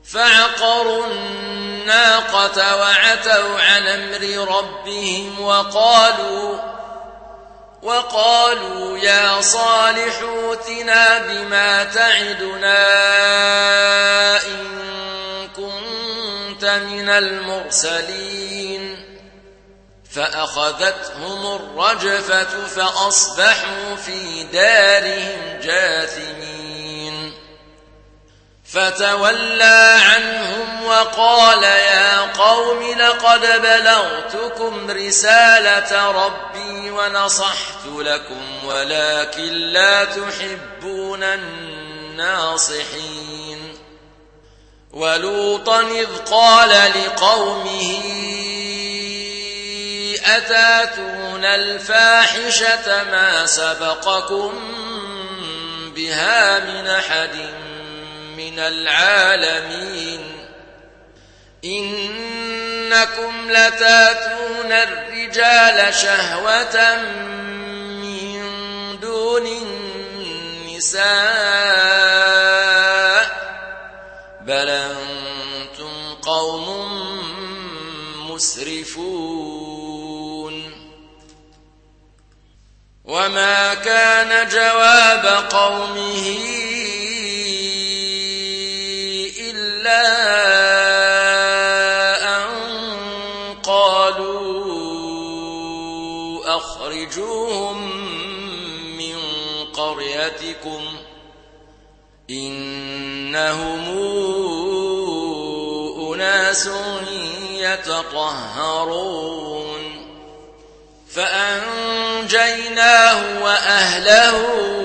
فعقروا الناقة وعتوا عن أمر ربهم وقالوا يا صالح ائتنا بما تعدنا إن كنت من المرسلين فأخذتهم الرجفة فأصبحوا في دارهم جاثمين فتولى عنهم وقال يا قوم لقد بلغتكم رسالة ربي ونصحت لكم ولكن لا تحبون الناصحين ولوطا إذ قال لقومه أتاتون الفاحشة ما سبقكم بها من أحد من العالمين إنكم لتاتون الرجال شهوة من دون النساء بل أنتم قوم مسرفون وما كان جواب قومه إلا أن قالوا أخرجوهم من قريتكم إنهم أناس يتطهرون فأنجيناه وأهله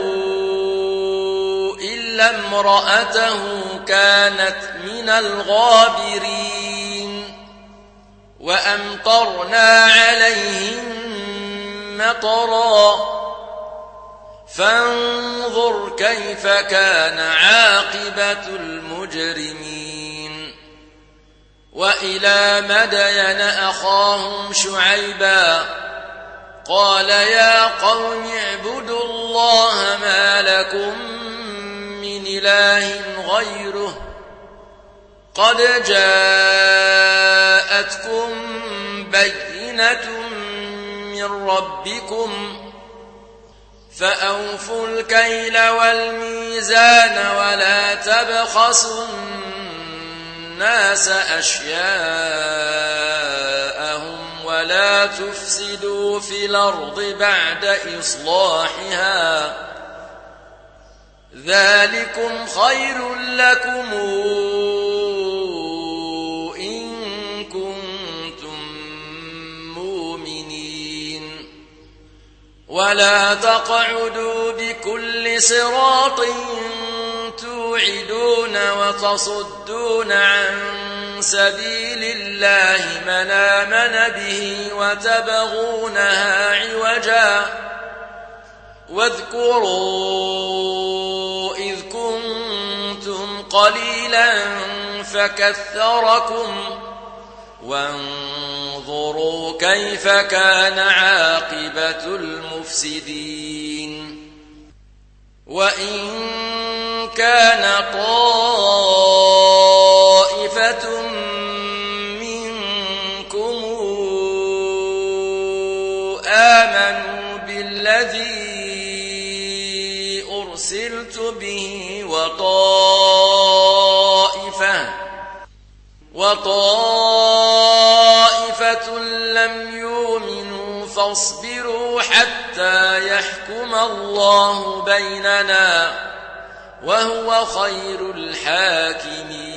إلا امرأته كانت من الغابرين وأمطرنا عليهم مطرا فانظر كيف كان عاقبة المجرمين وإلى مدين أخاهم شعيبا قال يا قوم اعبدوا الله ما لكم من إله غيره قد جاءتكم بينة من ربكم فأوفوا الكيل والميزان ولا تبخسوا الناس أشياءهم ولا تفسدوا في الأرض بعد إصلاحها ذلكم خير لكم إن كنتم مؤمنين ولا تقعدوا بكل صراط توعدون وتصدون عن سبيل الله من آمن به وتبغونها عوجا واذكروا إذ كنتم قليلا فكثركم وانظروا كيف كان عاقبة المفسدين وإن كان طائفة منكم آمنوا بالذي أرسلت به وطائفة لم يؤمنوا فاصبروا حتى يحكم الله بيننا وهو خير الحاكمين